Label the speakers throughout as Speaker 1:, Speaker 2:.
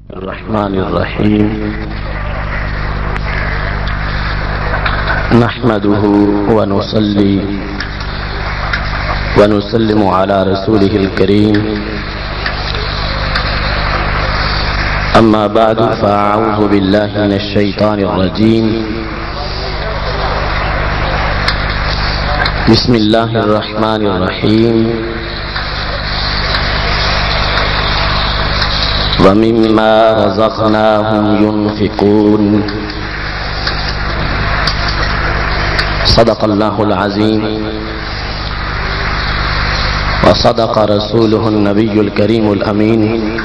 Speaker 1: الرحمن الرحيم نحمده ونصلي ونسلم على رسوله الكريم أما بعد فأعوذ بالله من الشيطان الرجيم بسم الله الرحمن الرحيم وَمِمَّا رَزَقْنَاهُمْ يُنْفِقُونَ صدق الله العظيم وصدق رسوله النبي الكريم الأمين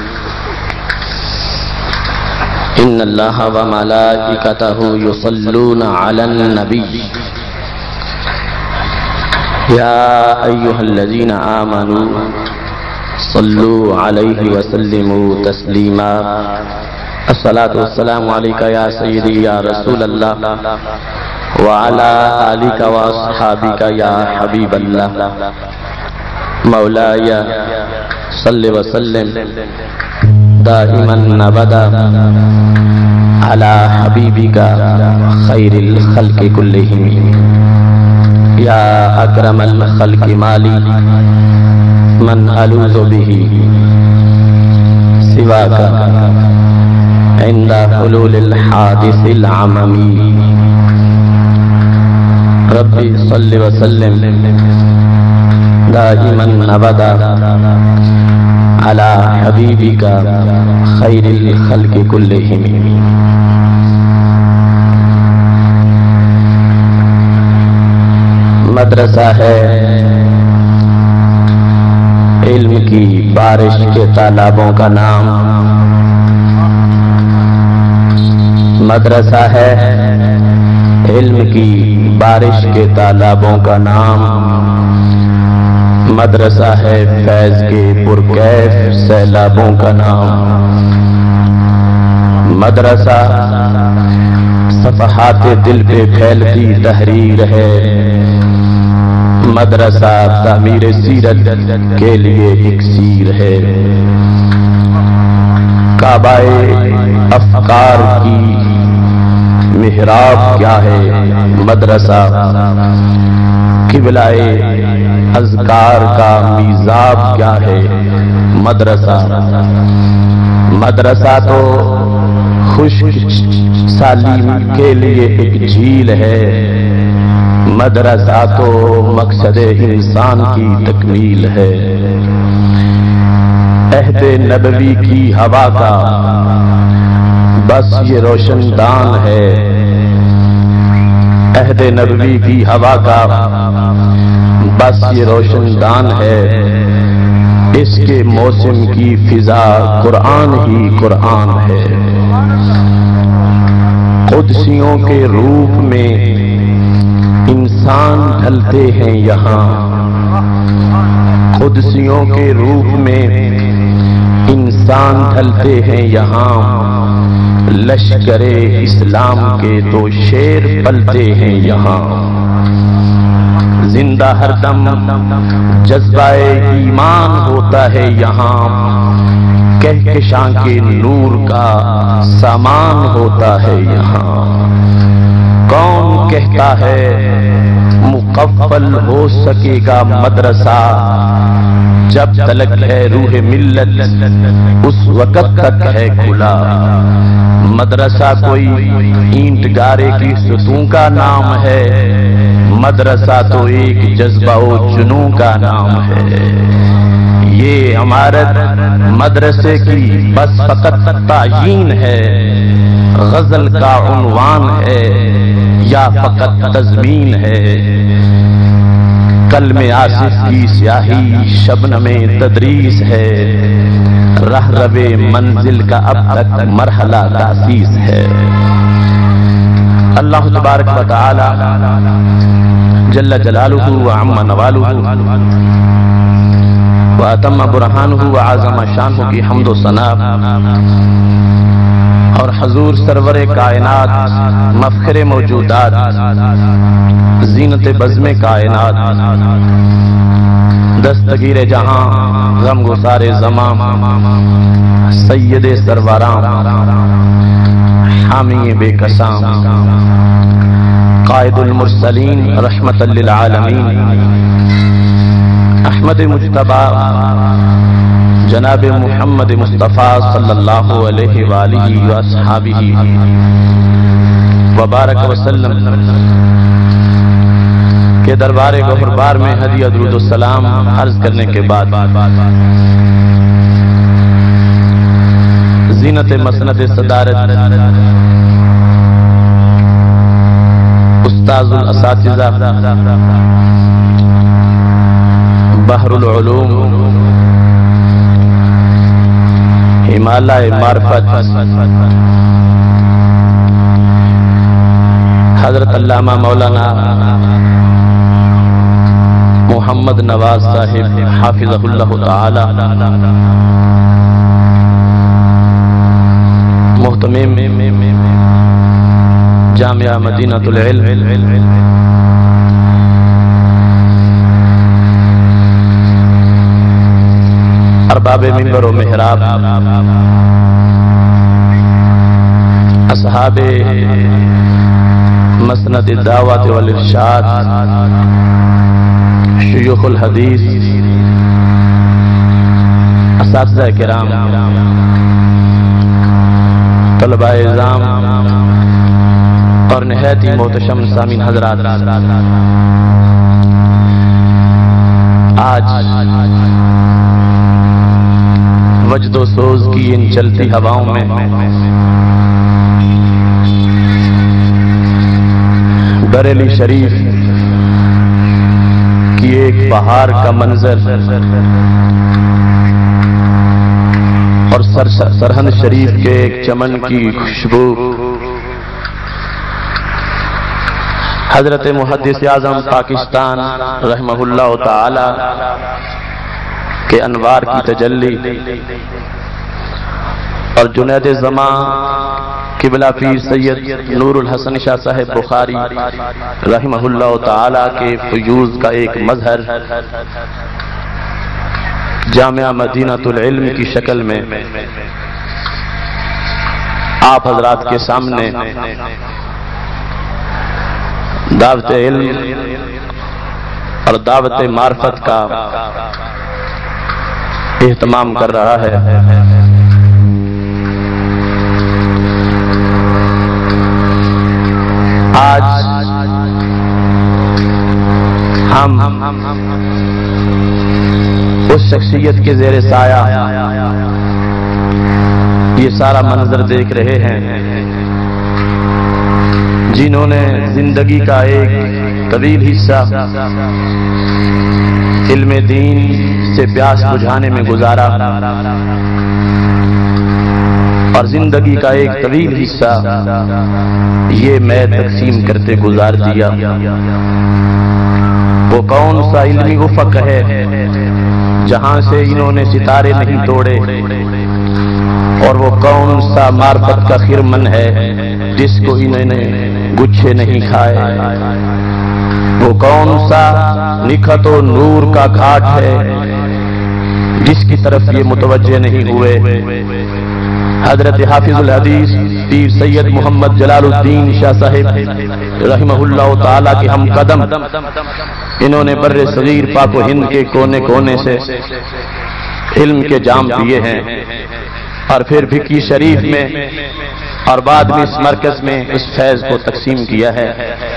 Speaker 1: إن الله وملائكته يصلون على النبي يا أيها الذين آمنوا صلوا عليه وسلموا تسليما الصلاة والسلام عليك يا سيدي يا رسول الله وعلى آلك وأصحابك يا حبيب الله مولاي صل وسلم دائما أبدا على حبيبك خير الخلق كلهم يا أكرم الخلق مالي من ألوذ به سواك عند حلول الحادث العممي ربي صل وسلم دائما أبدا على حبيبك خير الخلق كلهم مدرسہ ہے علم کی بارش کے تالابوں کا نام مدرسہ ہے علم کی بارش کے تالابوں کا نام مدرسہ ہے فیض کے پرکیف سیلابوں کا نام مدرسہ صفحات دل پہ پھیلتی تحریر ہے مدرسہ تعمیر سیرت کے لیے اکسیر ہے کعبہ افکار کی محراب کیا ہے مدرسہ قبلہ اذکار کا میزاب کیا ہے مدرسہ مدرسہ تو خشک سالی کے لیے ایک جھیل ہے مدرسہ تو مقصد انسان کی تکمیل ہے عہد نبوی کی ہوا کا بس یہ روشن دان ہے عہد نبوی کی ہوا کا بس یہ روشن دان ہے اس کے موسم کی فضا قرآن ہی قرآن ہے قدسیوں کے روپ میں انسان ڈھلتے ہیں یہاں قدسیوں کے روپ میں انسان ڈھلتے ہیں یہاں لشکر اسلام کے تو شیر پلتے ہیں یہاں زندہ ہر دم جذبہ ایمان ہوتا ہے یہاں کہکشاں کے نور کا سامان ہوتا ہے یہاں کون کہتا ہے مقفل ہو سکے گا مدرسہ جب تلک ہے روح ملت اس وقت تک ہے کھلا مدرسہ کوئی اینٹ گارے کی ستون کا نام ہے مدرسہ تو ایک جذبہ و جنون کا نام ہے یہ عمارت مدرسے کی بس فقط تعیین ہے غزل کا عنوان ہے یا فقط تضمین ہے قلم آصف کی سیاہی شبنم تدریس ہے رہ روے منزل کا اب تک مرحلہ تاسیس ہے اللہ تبارک و تعالی جل جلالہ وعم نوالہ واتم برہانہ وعظم شانہ کی حمد و ثنا اور حضور سرور کائنات مفخر موجودات زینت بزم کائنات دستگیر جہاں غم گسار زمان سید سرورام حامی بے کسام قائد المرسلین رحمت للعالمین احمد مجتبی جناب محمد مصطفیٰ صلی اللہ علیہ وآلہ واصحابہ وبارک وسلم کے دربار گہربار میں ہدیہ درود السلام عرض کرنے کے بعد زینت مسند صدارت استاذ الاساتذہ بحر العلوم ہمالیہ معرفت حضرت علامہ مولانا محمد نواز صاحب حافظہ اللہ تعالی محتمم جامعہ مدینہ العلم ارباب منبر و محراب اصحاب مسند الدعوات والارشاد شیوخ الحدیث اساتذہ کرام طلبہ اعزام اور نہایت ہی محتشم سامعین حضرات، آج وجد و سوز کی ان چلتی ہواؤں میں بریلی شریف کی ایک بہار کا منظر اور سرہند شریف کے ایک چمن کی خوشبو حضرت محدث اعظم پاکستان رحمہ اللہ تعالی کے انوار کی تجلی اور جنید زمان قبلہ پیر سید نور الحسن شاہ صاحب بخاری رحمہ اللہ تعالی کے فیوز کا ایک مظہر جامعہ مدینہ العلم کی شکل میں آپ حضرات کے سامنے دعوت علم اور دعوت معرفت کا اہتمام کر رہا ہے۔ آج ہم اس شخصیت کے زیر سایہ یہ سارا منظر دیکھ رہے ہیں جنہوں نے زندگی کا ایک طویل حصہ علم دین سے پیاس بجھانے میں گزارا اور زندگی کا ایک طویل حصہ یہ میں تقسیم کرتے گزار دیا۔ وہ کون سا علمی افق ہے جہاں سے انہوں نے ستارے نہیں توڑے، اور وہ کون سا معرفت کا خرمن ہے جس کو انہوں نے گچھے نہیں کھائے، وہ کون سا نکھت و نور کا گھاٹ ہے جس کی طرف یہ متوجہ نہیں ہوئے۔ حضرت حافظ الحدیث پیر سید محمد جلال الدین شاہ صاحب رحمہ اللہ تعالی کے ہم قدم، انہوں نے بر صغیر پاک و ہند کے کونے کونے سے علم کے جام پیے ہیں، اور پھر بھکی شریف میں اور بعد میں اس مرکز میں اس فیض کو تقسیم کیا ہے۔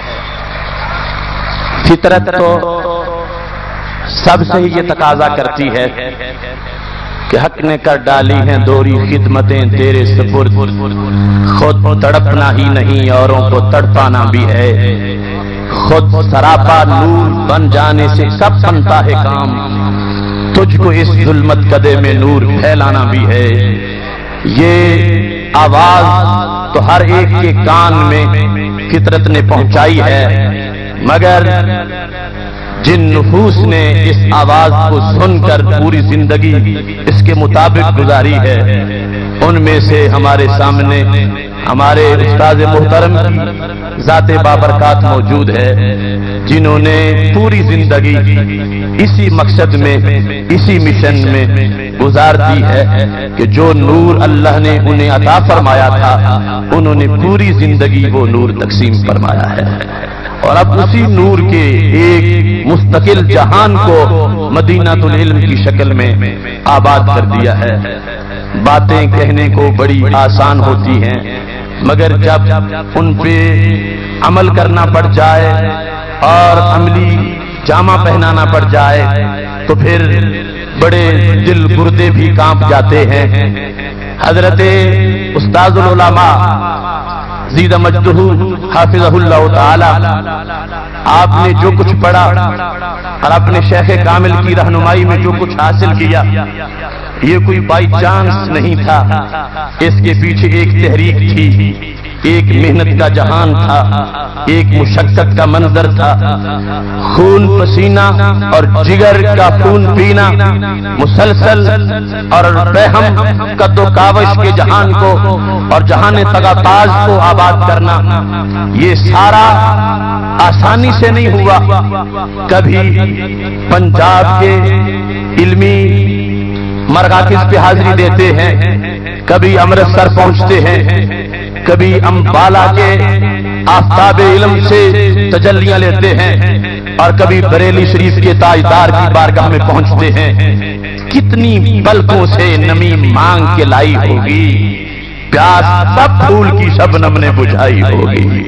Speaker 1: فطرت تو سب سے ہی یہ تقاضا کرتی ہے کہ حق نے کر ڈالی ہیں دوری خدمتیں تیرے سپرد، خود تڑپنا ہی نہیں اوروں کو تڑپانا بھی ہے، خود سراپا نور بن جانے سے سب بنتا ہے کام، تجھ کو اس ظلمت کدے میں نور پھیلانا بھی ہے۔ یہ آواز تو ہر ایک کے کان میں فطرت نے پہنچائی ہے، مگر جن نفوس نے اس آواز کو سن کر پوری زندگی اس کے مطابق گزاری ہے، ان میں سے ہمارے سامنے ہمارے استاد محترم کی ذات بابرکات موجود ہے، جنہوں نے پوری زندگی اسی مقصد میں اسی مشن میں گزار دی ہے کہ جو نور اللہ نے انہیں عطا فرمایا تھا انہوں نے پوری زندگی وہ نور تقسیم فرمایا ہے، اور اب اسی نور کے ایک مستقل جہان کو مدینہ العلم کی شکل میں آباد کر دیا ہے۔ باتیں کہنے کو بڑی آسان ہوتی ہیں، مگر جب ان پہ عمل کرنا پڑ جائے اور عملی جامہ پہنانا پڑ جائے تو پھر بڑے دل گردے بھی کانپ جاتے ہیں۔ حضرت استاذ العلماء زید مجدہ حافظہ اللہ تعالی، آپ نے جو کچھ پڑھا اور اپنے شیخ کامل کی رہنمائی میں جو کچھ حاصل کیا، یہ کوئی بائی چانس نہیں تھا، اس کے پیچھے ایک تحریک تھی، ایک محنت کا جہان تھا، ایک مشقت کا منظر تھا، خون پسینہ اور جگر کا خون پینا، مسلسل اور رحم قد و کاوش کے جہان کو اور جہان تغاطاز کو آباد کرنا، یہ سارا آسانی سے نہیں ہوا۔ کبھی پنجاب کے علمی مراکز پہ حاضری دیتے ہیں، کبھی امرتسر پہنچتے ہیں، کبھی امبالہ کے آفتاب علم سے تجلیاں لیتے ہیں، اور کبھی بریلی شریف کے تاجدار کی بارگاہ میں پہنچتے ہیں۔ کتنی پلکوں سے نمی مانگ کے لائی ہوگی، پیاس سب پھول کی شبنم نے بجھائی ہوگی۔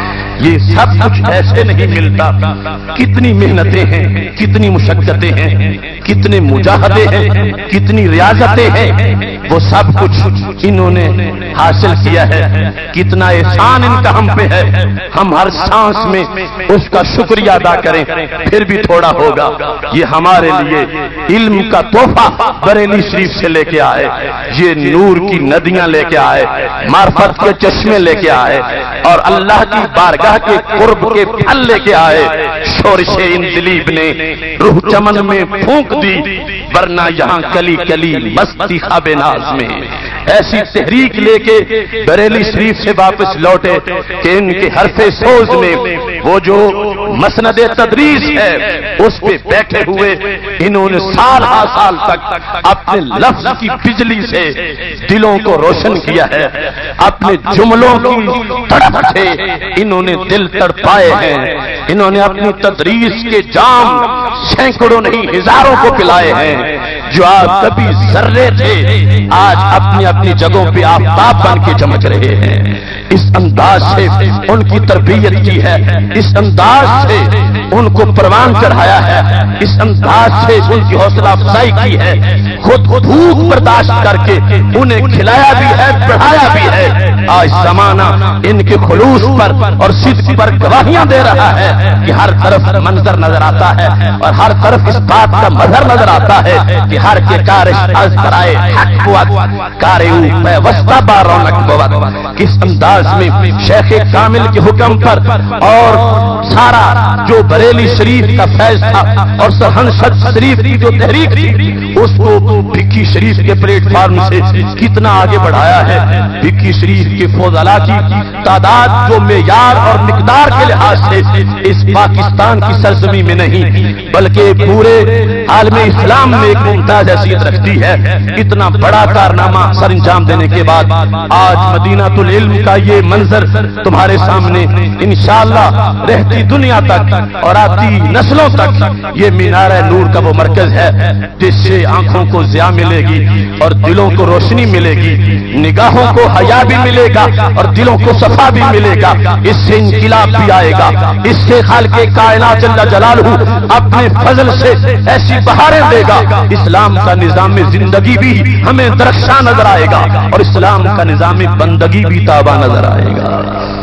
Speaker 1: یہ سب کچھ ایسے نہیں ملتا، کتنی محنتیں ہیں، کتنی مشقتیں ہیں، کتنے مجاہدے ہیں، کتنی ریاضتیں ہیں، وہ سب کچھ انہوں نے حاصل کیا ہے۔ کتنا احسان ان کا ہم پہ ہے، ہم ہر سانس میں اس کا شکریہ ادا کریں پھر بھی تھوڑا ہوگا۔ یہ ہمارے لیے علم کا تحفہ بریلی شریف سے لے کے آئے، یہ نور کی ندیاں لے کے آئے، معرفت کے چشمے لے کے آئے، اور اللہ کی بارگاہ کے قرب کے پھل لے کے آئے۔ شورش ان دلیب نے روح چمن میں پھونک دی، ورنہ یہاں کلی کلی مستی خواب ناز میں۔ ایسی تحریک لے کے بریلی شریف سے واپس لوٹے کہ ان کے حرف سوز میں وہ جو مسند تدریس ہے اس پہ بیٹھے ہوئے انہوں نے سال ہا سال تک اپنے لفظ کی بجلی سے دلوں کو روشن کیا ہے، اپنے جملوں کی تڑپ سے انہوں نے دل تڑپائے ہیں، انہوں نے اپنی تدریس کے جام سینکڑوں نہیں ہزاروں کو پلائے ہیں۔ جو آج کبھی ذرے تھے آج اپنی اپنی جگہوں پہ آفتاب بن کے چمک رہے ہیں۔ اس انداز سے ان کی تربیت کی ہے، اس انداز سے ان کو پروان چڑھایا ہے، اس انداز سے ان کی حوصلہ افزائی کی ہے، خود بھوک برداشت کر کے انہیں کھلایا بھی ہے، پڑھایا بھی ہے۔ آج زمانہ ان کے خلوص پر اور صدق پر گواہیاں دے رہا ہے کہ ہر طرف منظر نظر آتا ہے اور ہر طرف اس بات کا مظہر نظر آتا ہے کہ ہر کے کارش از کرائے حق وقت کارے وسطہ با رونق بود۔ کس انداز میں شیخ کامل کے حکم پر اور سارا جو بریلی شریف کا فیض تھا اور سرہند شریف کی جو تحریک تھی اس کو بھکی شریف کے پلیٹ فارم سے کتنا آگے بڑھایا ہے۔ بھکی شریف کے فضلاء کی تعداد جو معیار اور مقدار کے لحاظ سے اس پاکستان کی سرزمین میں نہیں بلکہ پورے عالم اسلام میں ایک ممتاز حیثیت رکھتی ہے، اتنا بڑا کارنامہ سر انجام دینے کے بعد آج مدینہ العلم کا یہ منظر تمہارے سامنے انشاءاللہ رہتی دنیا تک اور آتی نسلوں تک یہ مینار نور کا وہ مرکز ہے جس سے آنکھوں کو ضیاء ملے گی اور دلوں کو روشنی ملے گی، نگاہوں کو حیا بھی ملے گا اور دلوں کو صفا بھی ملے گا، اس سے انقلاب بھی آئے گا، اس سے خالق کائنات جل جلالہ اپنے فضل سے ایسی بہاریں دے گا، اسلام کا نظام زندگی بھی ہمیں درخشاں نظر آئے گا اور اسلام کا نظام بندگی بھی تابع نظر آئے گا۔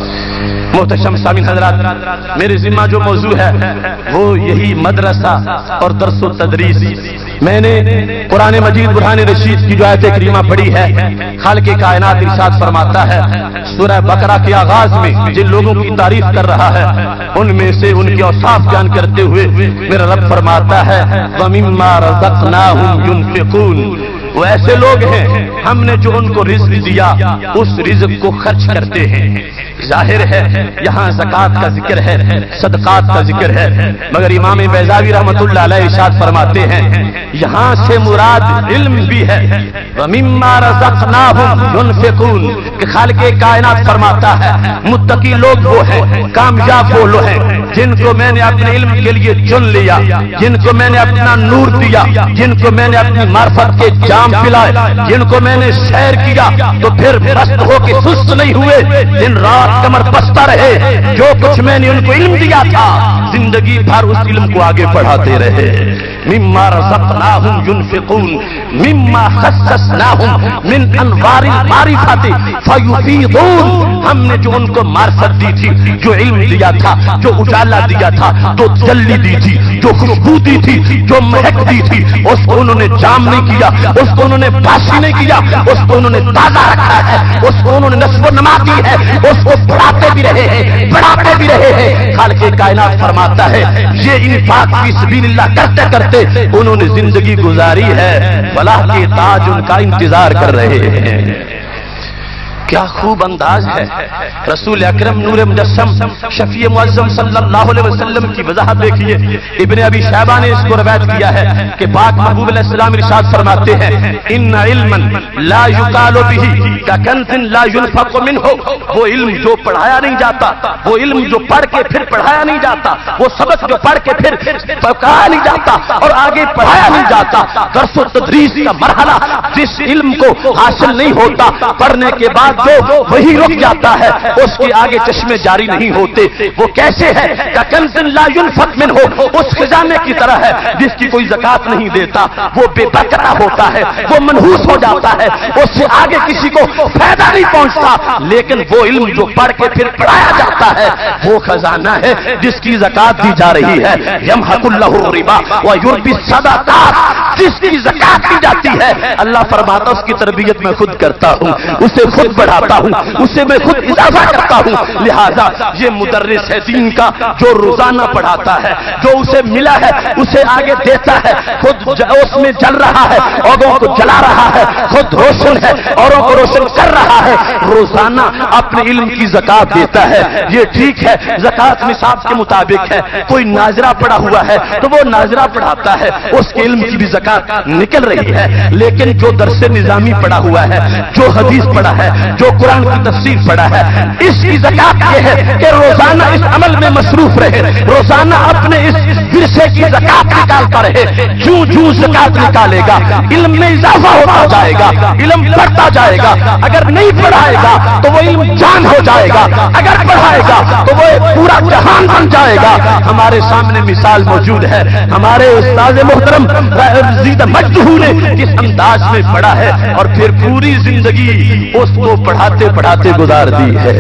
Speaker 1: محتشم سامعین حضرات، میرے ذمہ جو موضوع ہے وہ یہی مدرسہ اور درس و تدریس۔ میں نے قرآن مجید برہان رشید کی جو آیت کریمہ پڑھی ہے، خالق کائنات ارشاد فرماتا ہے سورہ بقرہ کے آغاز میں جن لوگوں کی تعریف کر رہا ہے ان میں سے ان کے اوصاف بیان کرتے ہوئے میرا رب فرماتا ہے وَمِمَّا رَزَقْنَاهُمْ يُنْفِقُونَ، وہ ایسے لوگ ہیں ہم نے جو ان کو رزق دیا اس رزق کو خرچ کرتے ہیں. ظاہر ہے یہاں زکات کا ذکر ہے، صدقات کا ذکر ہے، مگر امام بیضاوی رحمۃ اللہ علیہ ارشاد فرماتے ہیں یہاں سے مراد علم بھی ہے. وَمِمَّا رَزَقْنَاهُمْ يُنْفِقُونَ کہ خالق کائنات فرماتا ہے متقی لوگ وہ ہیں، کامیاب وہ لوگ ہیں جن کو میں نے اپنے علم کے لیے چن لیا، جن کو میں نے اپنا نور دیا، جن کو میں نے اپنی معرفت کے جام پلائے، جن کو میں نے سیر کیا تو پھر مست ہو کے سست نہیں ہوئے، دن رات کمر بستہ رہے. جو کچھ میں نے ان کو علم دیا تھا زندگی بھر اس علم کو آگے بڑھاتے رہے. مما رزقناهم ينفقون مما خصصناهم من انوار المعرفت فيفيضون ہم نے جو ان کو معرفت دی تھی، جو علم دیا تھا، جو اجالا دیا تھا، جو تجلی دی تھی، جو خوشبو دی تھی، جو مہک دی تھی، اس کو انہوں نے جام نہیں کیا، اس کو انہوں نے باسی نہیں کیا، اس کو انہوں نے تازہ رکھا ہے، اس کو انہوں نے نشو و نما دی ہے، اس کو بڑھاتے بھی رہے ہیں، بڑھاتے بھی رہے ہیں. خالق کائنات فرماتا ہے یہ انفاق فی سبیل اللہ کرتے کرتے انہوں نے زندگی گزاری ہے، فلاح کے تاج ان کا انتظار کر رہے ہیں. کیا خوب انداز ہے. رسول اکرم نور مجسم شفیع معظم صلی اللہ علیہ وسلم کی وضاحت دیکھیے. ابن ابی شیبہ نے اس کو روایت کیا ہے کہ پاک محبوب علیہ السلام ارشاد فرماتے ہیں ان علما لا یقال به ککنز لا ينفق منه وہ علم جو پڑھایا نہیں جاتا، وہ علم جو پڑھ کے پھر پڑھایا نہیں جاتا، وہ سبق جو پڑھ کے پھر پکایا نہیں جاتا اور آگے پڑھایا نہیں جاتا، درس و تدریس کا مرحلہ جس علم کو حاصل نہیں ہوتا پڑھنے کے بعد جو وہی رک جاتا ہے اس کے آگے چشمے جاری نہیں ہوتے. وہ کیسے ہے کہ کنز لا ينفق منه اس خزانے کی طرح ہے جس کی کوئی زکات نہیں دیتا، وہ بے برکت ہوتا ہے، وہ منحوس ہو جاتا ہے، اس سے آگے کسی کو فائدہ نہیں پہنچتا. لیکن وہ علم جو پڑھ کے پھر پڑھایا جاتا ہے وہ خزانہ ہے جس کی زکات دی جا رہی ہے. یمحق اللہ الربا ویربی الصدقات جس کی زکات دی جاتی ہے اللہ فرماتا اس کی تربیت میں خود کرتا ہوں، اسے خود بڑھاتا ہوں، اسے میں خود اضافہ کرتا ہوں. لہذا یہ مدرس ہے دین کا جو روزانہ پڑھاتا ہے، جو اسے ملا ہے اسے آگے دیتا ہے، خود اس میں جل رہا ہے، اوروں کو جلا رہا ہے، خود روشن ہے، اوروں کو روشن کر رہا ہے، روزانہ اپنے علم کی زکات دیتا ہے. یہ ٹھیک ہے زکات نصاب کے مطابق ہے. کوئی ناظرہ پڑا ہوا ہے تو وہ ناظرہ پڑھاتا ہے، اس کے علم کی بھی زکات نکل رہی ہے. لیکن جو درس نظامی پڑا ہوا ہے، جو حدیث پڑھا ہے، جو قرآن کی تفسیر پڑھا ہے، اس کی زکات یہ ہے کہ روزانہ اس عمل میں مصروف رہے، روزانہ اپنے اس ورثے کی زکات نکالتا رہے. جوں جوں زکات نکالے گا علم میں اضافہ ہوتا جائے گا، علم بڑھتا جائے گا. اگر نہیں پڑھائے گا تو وہ علم جان ہو جائے گا، اگر پڑھائے گا تو وہ ایک پورا جہان بن جائے گا. ہمارے سامنے مثال موجود ہے، ہمارے استاد محترم زید مجدہو نے کس انداز میں پڑھا ہے اور پھر پوری زندگی اس کو پڑھاتے پڑھاتے گزار دی ہے.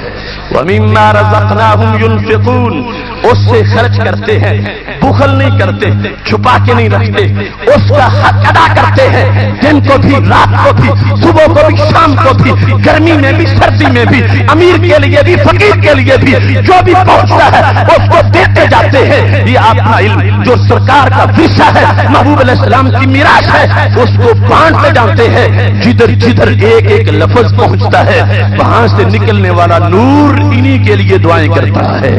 Speaker 1: وَمِمَّا رَزَقْنَاهُمْ يُنْفِقُونَ اس سے خرچ کرتے ہیں، بخل نہیں کرتے، چھپا کے نہیں رکھتے، اس کا حق ادا کرتے ہیں. دن کو بھی، رات کو بھی، صبح کو بھی، شام کو بھی، گرمی میں بھی، سردی میں بھی، امیر کے لیے بھی، فقیر کے لیے بھی، جو بھی پہنچتا ہے اس کو دیتے جاتے ہیں. یہ اپنا علم جو سرکار کا ورثہ ہے، محبوب علیہ السلام کی میراث ہے، اس کو بانٹتے جانتے ہیں. جدھر جدھر ایک ایک لفظ پہنچتا ہے وہاں سے نکلنے والا نور انہی کے لیے دعائیں کرتا ہے.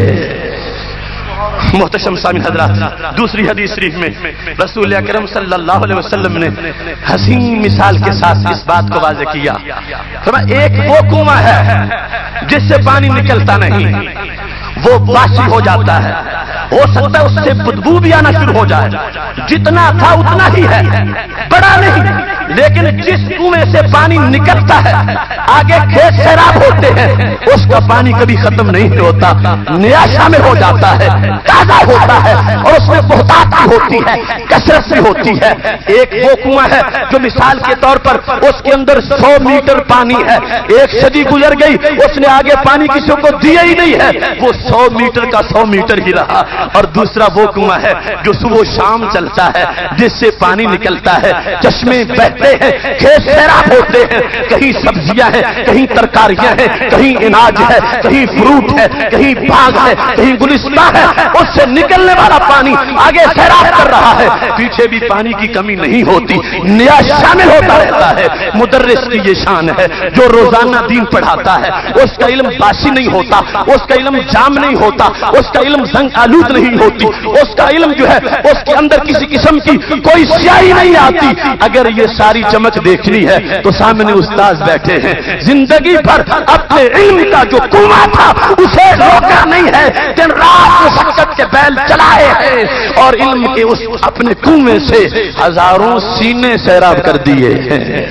Speaker 1: محتشم سامعین حضرات، دوسری حدیث شریف میں رسول اکرم صلی اللہ علیہ وسلم نے حسین مثال کے ساتھ اس بات کو واضح کیا. ایک وہ کنواں ہے جس سے پانی نکلتا نہیں، وہ باسی ہو جاتا ہے، ہو سکتا ہے اس سے بدبو بھی آنا شروع ہو جائے، جتنا تھا اتنا ہی ہے، بڑا نہیں. لیکن جس کنویں سے پانی نکلتا ہے آگے کھیت سیراب ہوتے ہیں، اس کا پانی کبھی ختم نہیں ہوتا، نیا شامل ہو جاتا ہے، تازہ ہوتا ہے اور اس میں بہتات بھی ہوتی ہے، کثرت بھی ہوتی ہے. ایک وہ کنواں ہے جو مثال کے طور پر اس کے اندر 100 میٹر پانی ہے، ایک صدی گزر گئی اس نے آگے پانی کسی کو دیا ہی نہیں ہے، وہ 100 میٹر کا 100 میٹر ہی رہا. اور دوسرا وہ کنواں ہے جو صبح شام چلتا ہے، جس سے پانی نکلتا ہے، چشمے بہتے ہیں، کھیت سیراب ہوتے ہیں، کہیں سبزیاں ہیں، हैं, कहीं तरकारियां हैं, कहीं अनाज है, कहीं फ्रूट है, कहीं बाग है, कहीं गुलिस्ता है, उससे निकलने वाला पानी आगे सैराब कर रहा है, पीछे भी पानी की कमी नहीं होती, नया शामिल होता रहता है। मुदर्रिस की ये शान है जो रोजाना दीन पढ़ाता है, उसका इल्म बासी नहीं होता, उसका इल्म जाम नहीं होता, उसका इल्म जंग आलूद नहीं होती, उसका इल्म जो है उसके अंदर किसी किस्म की कोई स्याही नहीं आती। अगर ये सारी चमक देखनी है तो सामने उस्ताद बैठे हैं, जिंदगी भर अपने इल्म का जो कुआं था उसे रोका नहीं है, दिन रात मुशक्कत के बैल चलाए हैं और इल्म के उस अपने कुएं से हजारों सीने सैराब कर दिए हैं।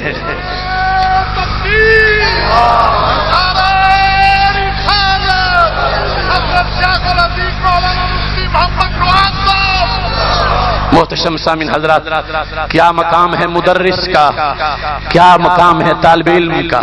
Speaker 1: मोहतरम सामिन हजरात, क्या मकाम है मुदर्रिस का, क्या मकाम है तालिब इल्म का।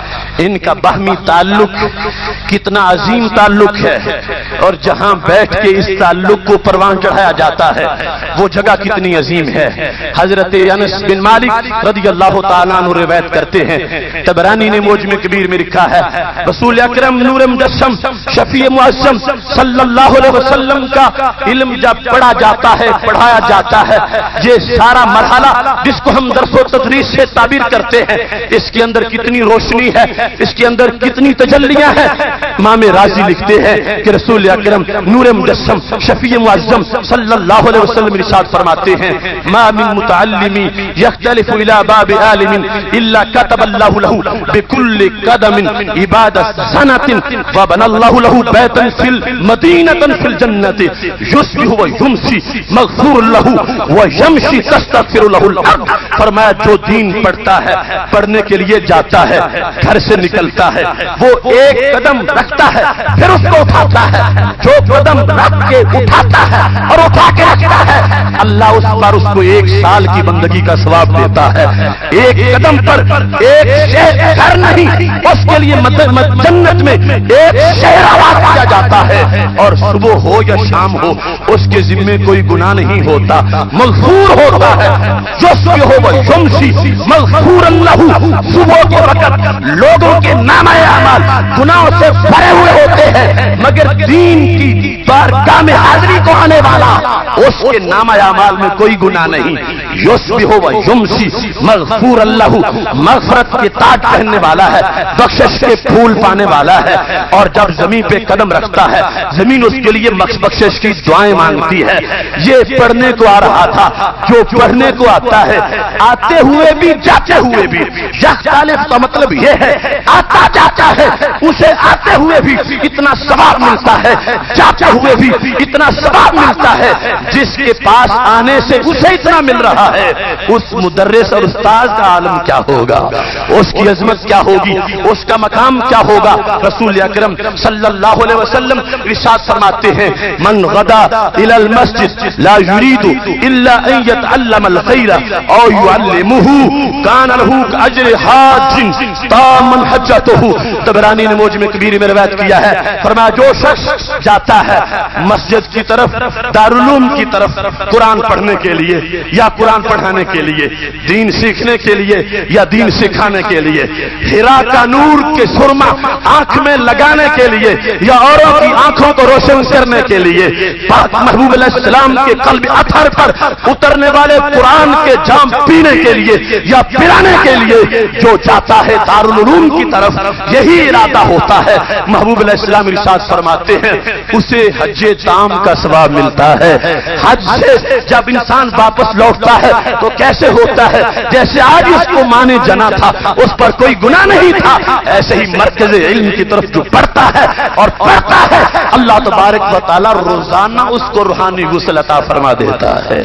Speaker 1: इनका बाहमी ताल्लुक कितना अजीम ताल्लुक है और जहां बैठ के इस ताल्लुक को परवान चढ़ाया जाता है वो जगह कितनी अजीम है। हजरत अनस बिन मालिक रदियल्लाहु ताला अन्हु रिवायत करते हैं, तबरानी ने मौजम कबीर में लिखा है, रसूल अकरम नूर मुजस्सम शफी मुअज्जम सल्लल्लाहु अलैहि वसल्लम का इल्म जब पढ़ा जाता है, पढ़ाया जाता है, ये सारा मरहला जिसको हम दरसो तदरीस से ताबीर करते हैं, इसके अंदर कितनी रोशनी है, इसके अंदर कितनी तजल्लियां हैं। इमाम राजी लिखते हैं कि रसूल अकरम नूर मुजस्सम शफी मुअज्जम सल्लल्लाहु अलैहि वसल्लम इरशाद फरमाते हैं, मा मिन मुतअल्लिमी यख्तलिफु इला बाब आलिमिन इल्ला कतबल्लाहु लहू बिकुल्लि कदमिन इबादत सनतिन व बनल्लाहु लहू बैतन फिल मदीनतन फिल जन्नति युस्बिहु व युमसी मगफूर लहू व यमशी तस्तगफिरु लहुल अर्द। फरमाया जो दीन पढ़ता है, पढ़ने के लिए जाता है, घर से निकलता है, वो एक कदम रखता है फिर उसको उठाता है, जो कदम रख के उठाता है और उठा के रखता है, अल्लाह उस पर उसको 1 साल की बंदगी का सवाब देता है। एक कदम पर एक घर नहीं, उसके लिए जन्नत में एक शहर आबाद किया जाता है और सुबह हो या शाम हो उसके जिम्मे कोई गुनाह नहीं होता, मगफूर होता है। जो सुबह हो वह शुमसी मगफूर अल्लाहु, सुबह के वक्त लोगों के नामाए अमाल गुनाहों से भरे हुए होते हैं, मगर दीन की बारगाह में हाजिरी को आने वाला उसके नामाए अमाल में कोई गुनाह नहीं। युस्बिहु व युमसी मगफूर अल्लाहु, मगफरत के ताज पहनने वाला है, बख्शिश के फूल पाने वाला है और जब जमीन पे कदम रखता है जमीन उसके लिए बख्शिश की दुआएं मांगती है। ये पढ़ने को आ रहा था, जो पढ़ने को आता है आते हुए भी जाते हुए भी, यख्तालिफ का मतलब यह है आता जाता है, उसे आते हुए भी इतना सवाब मिलता है, जाते हुए भी इतना सवाब मिलता है, जिसके पास आने से उसे इतना मिल रहा है। उस मुदर्रिस और उस्ताद का आलम क्या होगा, उसकी अजमत क्या होगी, उसका मकाम क्या होगा। रसूल अकरम सल्लल्लाहु अलैहि वसल्लम इरशाद फरमाते हैं, मन गदा इलल मस्जिद ला युरीदु इल्ला अन यतअल्लमल खैर औ युअल्लिमुहु कान लहू अज्र हाजिन तामन हज्जतहु। तबरानी ने मौजम कबीर में रिवायत किया है, फरमाया जो शख्स जाता है मस्जिद की तरफ, दारुल उलूम की तरफ कुरान पढ़ने के लिए या कुरान पढ़ाने के लिए, दीन सीखने के लिए या दीन सिखाने के लिए, हिरा का नूर के सुरमा आंख में लगाने के लिए या औरों की आंखों को रोशन करने के लिए, पाक महबूब अलैहिस्सलाम के कल्ब अथर पर उतरने वाले कुरान के जाम पीने के लिए या पिलाने के लिए जो जाता है दारुल उलूम की तरफ, यही इरादा होता है। महबूब अलैहिस्सलाम इरशाद फरमाते हैं उसे हज्जे ताम का सवाब मिलता है। हज से जब इंसान वापस लौटता है तो कैसे होता है, जैसे आज उसको मां ने जना था, उस पर कोई गुनाह नहीं था। ऐसे ही मरकज़ इल्म की तरफ जो बढ़ता है और पढ़ता है, अल्लाह तबारक व तआला रोजाना उसको रूहानी गुस्ल अता फरमा देता है।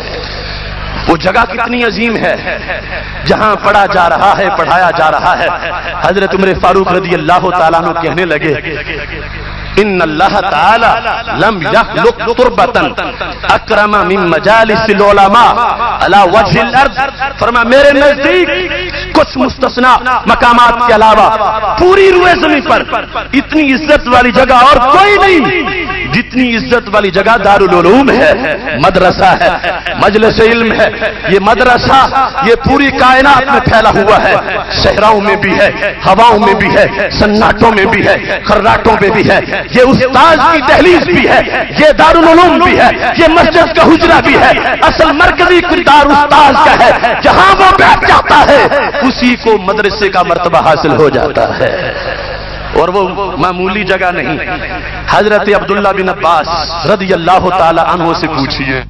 Speaker 1: वो जगह कितनी अजीम है जहां पढ़ा जा रहा है, पढ़ाया जा रहा है। हजरत उमर फारूक रज़ियल्लाहु ताला अन्हु कहने लगे, इन्नल्लाह ताला लम यखलुक तुरबतन अकरमा मिन मजालिसिल उलमा अला वजहिल अर्द। फरमा मेरे नजदीक कुछ मुस्तस्ना मकामात के अलावा पूरी रुए ज़मीन पर इतनी इज्जत वाली जगह और कोई नहीं जितनी इज्जत वाली जगह दारुल उलूम है, मदरसा है, मजलिस इल्म है। ये मदरसा ये पूरी कायनात में फैला हुआ है, सहराओं में भी है, हवाओं में भी है, सन्नाटों में भी है, खर्राटों में भी है। ये उस्ताद की दहलीज भी है, ये दारुल उलूम भी है, ये मस्जिद का हुजरा भी है। असल मरकजी किरदार उस्ताद का है, जहां वो बैठ जाता है उसी को मदरसे का मर्तबा हासिल हो जाता है, और वो मामूली जगह नहीं। हजरत अब्दुल्ला बिन अब्बास रदियल्लाहु ताला अन्हु से पूछिए,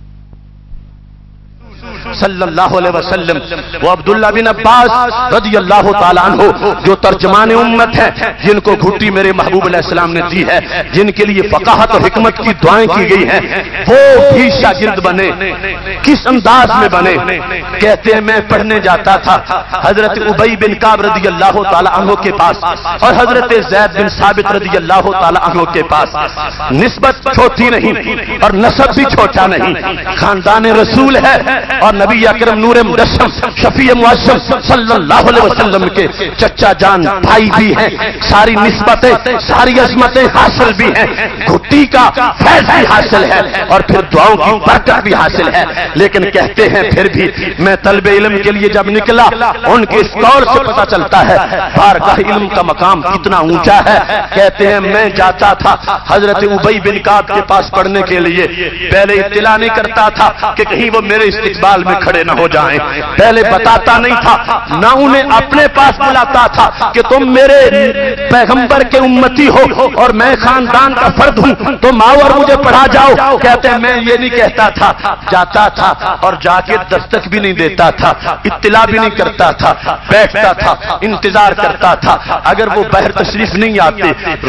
Speaker 1: सल्लल्लाहु अलैहि वसल्लम, वो अब्दुल्ला बिन अब्बास रदियल्लाहु ताला अन्हु जो तर्जमान उम्मत है, जिनको घुट्टी मेरे महबूब अलैहिस्सलाम ने दी है, जिनके लिए फकाहत और हिकमत की दुआएं की गई हैं, वो भी शागिर्द बने। किस अंदाज में बने? कहते हैं मैं पढ़ने जाता था हजरत उबई बिन काब रदियल्लाहु ताला अन्हु के पास और हजरत ज़ैद बिन साबित रदियल्लाहु ताला अन्हु के पास। निस्बत छोटी नहीं और नसब भी छोटा नहीं, खानदान रसूल है और नबी अकरम नूर मुजस्सम शफी मुअज्जम सल्लल्लाहु अलैहि वसल्लम के चचा जान भाई भी हैं। सारी निस्बतें सारी अजमतें हासिल भी हैं, घुट्टी का फैज़ भी हासिल है और फिर दुआओं की बरकत भी हासिल है। लेकिन कहते हैं फिर भी मैं तलबे इल्म के लिए जब निकला, उनके इस कौल से पता चलता है बारगाह इल्म का मकाम कितना ऊंचा है। कहते हैं मैं जाता था हजरत उबई बिन काब के पास पढ़ने के लिए, पहले इत्तिला नहीं करता था कि कहीं वो मेरे इस्तिकबाल में खड़े न हो जाएं, पहले बताता नहीं था, ना उन्हें अपने पास बुलाता था कि तुम मेरे पैगंबर के उम्मती हो और मैं खानदान का फर्द हूं, तुम आओ और मुझे पढ़ा जाओ। कहते हैं मैं ये नहीं कहता था, जाता था और जाके दस्तक भी नहीं देता था, इत्तिला भी नहीं करता था, बैठता था, इंतजार करता था। अगर वो बाहर तशरीफ नहीं आते,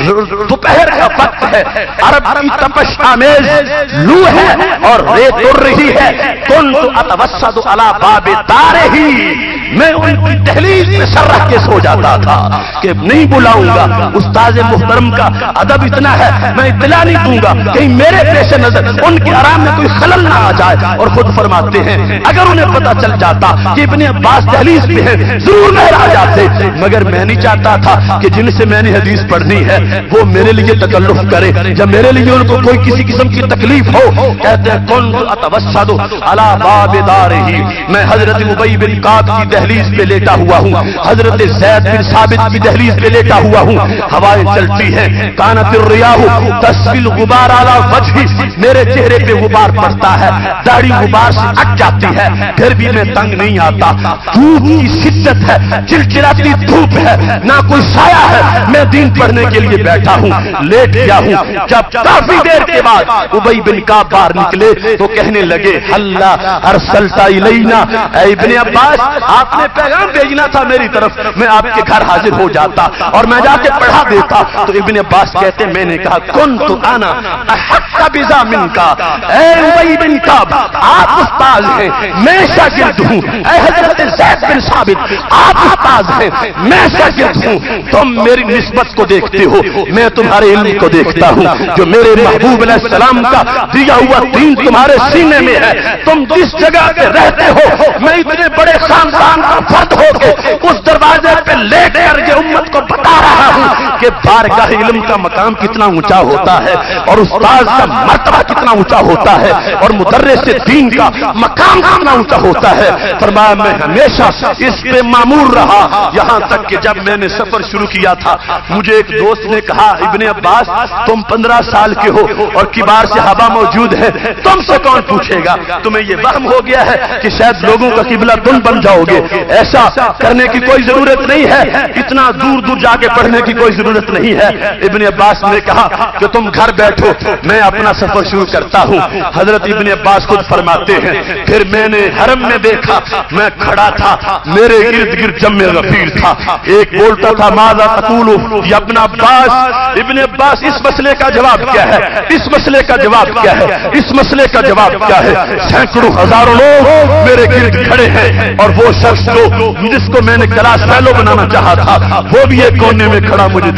Speaker 1: दोपहर का वक्त है, अरब की तपश आमेज लू है और रेत उड़ रही है, कुन्तु अतवस्सदु अला बाबे दारे ही, मैं उनकी दहलीज में सर रख के सो जाता था कि नहीं बुलाऊंगा। उस्ताद मुहतरम का अदब इतना है, मैं इत्तिला नहीं दूंगा कहीं मेरे पेश नजर उनके आराम में कोई खलल ना आ जाए। और खुद फरमाते हैं अगर उन्हें पता चल जाता कि इब्ने अब्बास दहलीज पे है जरूर बाहर आ जाते, मगर मैं नहीं चाहता था कि जिनसे मैंने हदीस पढ़नी है वो मेरे लिए तकल्लुफ करे, जब मेरे लिए उनको कोई किसी किस्म की तकलीफ हो। कहते हैं कुन्तु अतवस्सदु अला बाबे दारिही, मैं हजरत उबई बिन काब की दहलीज पे लेटा हुआ हूँ, हजरत ज़ैद बिन साबित की दहलीज पे लेटा हुआ हूँ, हवाएं चलती हैं, कानतिर रियाहु तस्विल गुबार अला वजही, मेरे चेहरे पे गुबार पड़ता है, दाढ़ी गुबार से अट जाती है, फिर भी मैं तंग नहीं आता। धूप की शिद्दत है, चिलचिलाती धूप है, ना कोई साया है, मैं दीन पढ़ने के लिए बैठा हूँ, लेट गया हूँ। जब काफी देर के बाद उबई बिन काब बाहर निकले तो कहने लगे हल्ला अरसलता इलैना, इब्ने अब्बास आपने पैगाम भेजना था मेरी तरफ, मैं आपके घर हाजिर हो जाता और मैं जाके पढ़ा देता। तो इब्ने अब्बास कहते मैंने कहा कुन्तु अना अहक्का बिज़ामिनका, ऐ उबई बिन काब आप उस्ताद हैं, मैं शागिर्द हूँ। ऐ हजरत ज़ैद बिन साबित आप उस्ताद हैं, मैं शागिर्द हूँ। तुम मेरी निस्बत को देखते हो, मैं तुम्हारे इल्म को देखता हूँ। जो मेरे महबूब अलैहिस्सलाम का दिया हुआ दीन तुम्हारे सीने में है, तुम जिस जगह पे रहते हो, मैं इतने बड़े खानदान का फर्द होके उस दरवाजे पे लेट करके उम्मत को बता रहा हूँ कि बारगाह इल्म का मकाम कितना ऊंचा होता है और उस्ताद का मर्तबा कितना ऊंचा होता है और मुदर्रिस दीन का मकाम कितना ऊंचा होता है। फरमाया मैं हमेशा इस पे मामूर रहा, यहाँ तक कि जब मैंने सफर शुरू किया था मुझे एक दोस्त ने कहा इब्ने अब्बास तुम 15 साल के हो और किबार से हवा मौजूद है, तुमसे कौन पूछेगा, तुम्हें ये वहम हो गया है कि शायद लोगों का किबला तुम बन जाओगे। ऐसा करने की कोई जरूरत नहीं है, इतना दूर दूर जाके पढ़ने की कोई जरूरत नहीं है। इब्ने अब्बास ने कहा कि तुम घर बैठो, मैं अपना सफर शुरू करता हूँ। हजरत इब्ने अब्बास खुद फरमाते हैं फिर मैंने हरम में देखा, मैं खड़ा था, मेरे इर्द गिर्द जम्मे गफीर था, एक बोलता था माज़ा तक़ूलु या इब्ने अब्बास। इब्ने अब्बास इस मसले का जवाब क्या है, इस मसले का जवाब क्या है, इस मसले का जवाब क्या है। सैकड़ों हजारों लोग मेरे गिर्द खड़े हैं और वो शख्स जो जिसको मैंने क्लास फेलो बनाना चाहा था वो भी एक कोने में खड़ा मुझे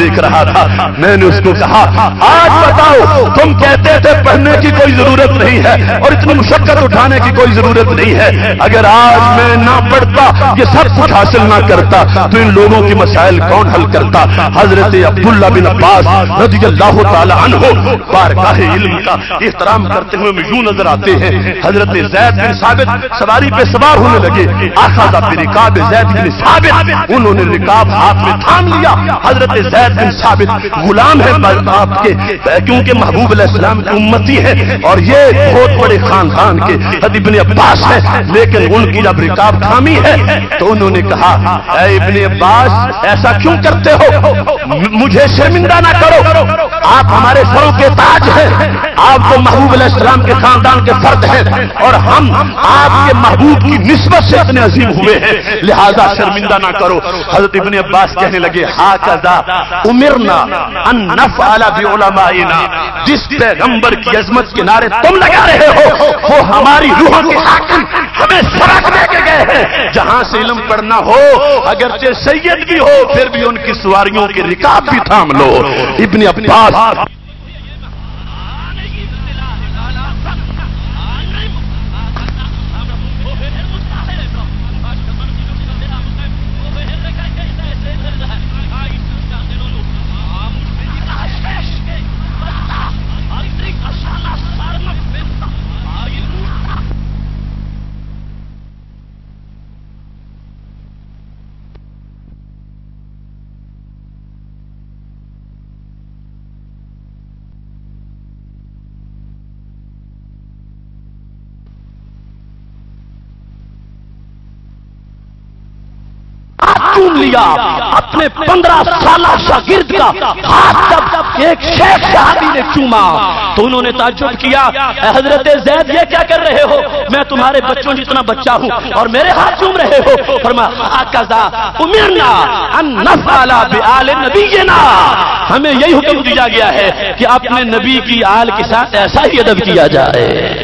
Speaker 1: دیکھ رہا تھا. میں نے اس کو کہا آج بتاؤ تم کہتے تھے پڑھنے کی کوئی ضرورت نہیں ہے اور اتنی مشقت اٹھانے کی کوئی ضرورت نہیں ہے, اگر آج میں نہ پڑھتا یہ سب کچھ حاصل نہ کرتا تو ان لوگوں کی مسائل کون حل کرتا. حضرت عبداللہ بن عباس رضی اللہ تعالی عنہ بارگاہ علم کا احترام کرتے ہوئے یوں نظر آتے ہیں. حضرت زید بن ثابت سواری پہ سوار ہونے لگے. اخذ برکاب زید بن ثابت, انہوں نے رکاب ہاتھ میں تھام لیا. حضرت زید بن ثابت غلام ہے آپ کے, کیونکہ محبوب علیہ السلام کی امتی ہے اور یہ بہت بڑے خاندان کے ابن عباس ہے, لیکن ان کی جب رکاب تھامی ہے تو انہوں نے کہا اے ابن عباس ایسا کیوں کرتے ہو, مجھے شرمندہ نہ کرو, آپ ہمارے سروں کے تاج ہیں, آپ تو محبوب علیہ السلام کے خاندان کے فرد ہیں اور ہم آپ کے محبوب کی نسبت سے اتنے عظیم ہوئے ہیں, لہذا شرمندہ نہ کرو. حضرت ابن عباس کہنے لگے ہاکذا امرنا ان نفعل بعلمائنا, جس پیغمبر کی عظمت کے نعرے تم لگا رہے ہو وہ ہماری روح کے حاکم ہمیں سبق دے کے گئے ہیں. جہاں سے علم پڑھنا ہو اگرچہ سید بھی ہو پھر بھی ان کی سواریوں کے رکاب بھی تھام لو. ابن عباس لیا اپنے 15 سالہ شاگرد کا ہاتھ جب ایک شیخ صحابی نے چوما تو انہوں نے تعجب کیا اے حضرت زید یہ کیا کر رہے ہو, میں تمہارے بچوں جتنا بچہ ہوں اور میرے ہاتھ چوم رہے ہو. فرمایا ہاکذا امرنا ان نفعل بآل نبینا, ہمیں یہی حکم دیا گیا ہے کہ اپنے نبی کی آل کے ساتھ ایسا ہی ادب کیا جائے.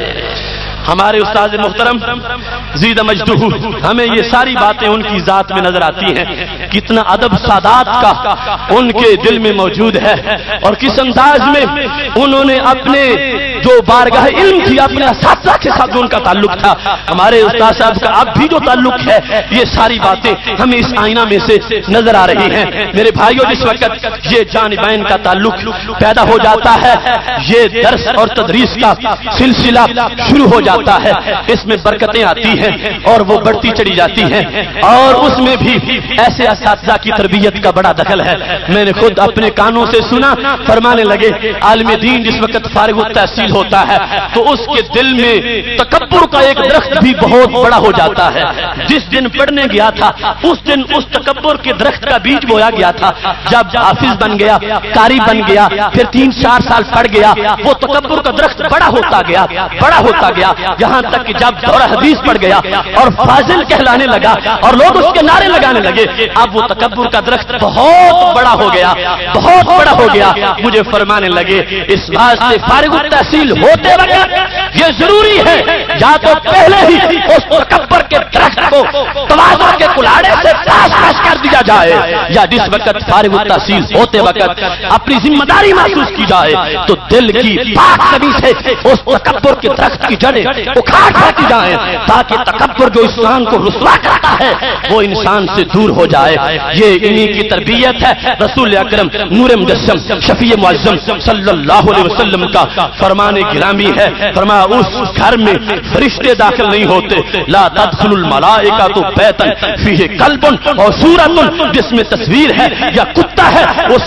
Speaker 1: ہمارے استاد محترم زید مجدہ ہمیں یہ ساری باتیں ان کی ذات میں نظر آتی ہیں, کتنا ادب سادات کا ان کے دل میں موجود ہے اور کس انداز میں انہوں نے اپنے جو بارگاہ علم تھی اپنے اساتذہ کے ساتھ ان کا تعلق تھا. ہمارے استاد صاحب کا اب بھی جو تعلق ہے یہ ساری باتیں ہمیں اس آئینہ میں سے نظر آ رہی ہیں. میرے بھائیوں جس وقت یہ جانبین کا تعلق پیدا ہو جاتا ہے یہ درس اور تدریس کا سلسلہ شروع ہو جاتا ہے, اس میں برکتیں آتی ہیں اور وہ بڑھتی چلی جاتی ہیں اور اس میں بھی ایسے اساتذہ کی تربیت کا بڑا دخل ہے. میں نے خود اپنے کانوں سے سنا, فرمانے لگے عالم دین جس وقت فارغ التحصیل ہوتا ہے تو اس کے دل میں تکبر کا ایک درخت بھی بہت بڑا ہو جاتا ہے. جس دن پڑھنے گیا تھا اس دن اس تکبر کے درخت کا بیج بویا گیا تھا. جب حافظ بن گیا, قاری بن گیا, پھر 3-4 سال پڑھ گیا, وہ تکبر کا درخت بڑا ہوتا گیا, بڑا ہوتا گیا, یہاں تک کہ جب دورہ حدیث پڑھ گیا اور فاضل کہلانے لگا اور لوگ اس کے نعرے لگانے لگے, اب وہ تکبر کا درخت بہت بڑا ہو گیا, بہت بڑا ہو گیا. مجھے فرمانے لگے اس بات سے فارغ التحصیل ہوتے وقت یہ ضروری ہے یا تو پہلے ہی اس تکبر کے درخت کو تواضع کے کلاڑے سے پاس کر دیا جائے, یا جس وقت فارغ التحصیل ہوتے وقت اپنی ذمہ داری محسوس کی جائے تو دل کی پاک نبی سے اس تکبر کے درخت کی جڑیں اکھاڑ پھینکی جائیں تاکہ تکبر جو انسان کو رسوا کرتا ہے وہ انسان سے دور ہو جائے. یہ انہی کی تربیت ہے. رسول اکرم نور مجسم شفیع معظم صلی اللہ علیہ وسلم کا فرمان گرامی ہے, فرمایا اس گھر میں فرشتے داخل نہیں ہوتے, لا تدخل الملائکۃ بیتا فیہ کلب اور سورۃ, جس میں تصویر ہے یا کتا ہے اس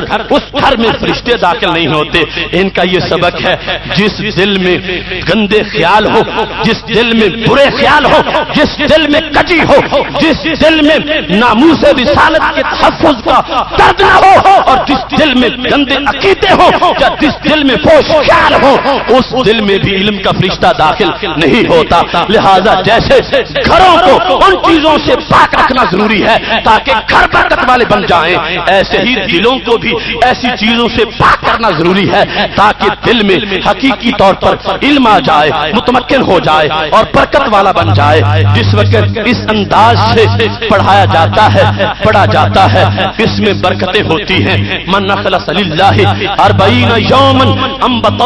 Speaker 1: گھر میں فرشتے داخل نہیں ہوتے. ان کا یہ سبق ہے جس دل میں گندے خیال ہو, جس دل میں برے خیال ہو, جس دل میں کٹی ہو, جس دل میں ناموس رسالت کے تحفظ کا درد نہ ہو اور جس دل میں گندے عقیدے ہو یا جس دل میں فحش خیال ہو اس دل میں بھی علم کا فرشتہ داخل نہیں ہوتا. لہذا جیسے گھروں کو ان چیزوں سے پاک رکھنا ضروری ہے تاکہ گھر برکت والے بن جائیں, ایسے ہی دلوں کو بھی ایسی چیزوں سے پاک کرنا ضروری ہے تاکہ دل میں حقیقی طور پر علم آ جائے, متمکن ہو جائے اور برکت والا بن جائے. جس وقت اس انداز سے پڑھایا جاتا ہے پڑھا جاتا ہے اس میں برکتیں ہوتی ہیں. من اخلص للہ 40 یوما انبت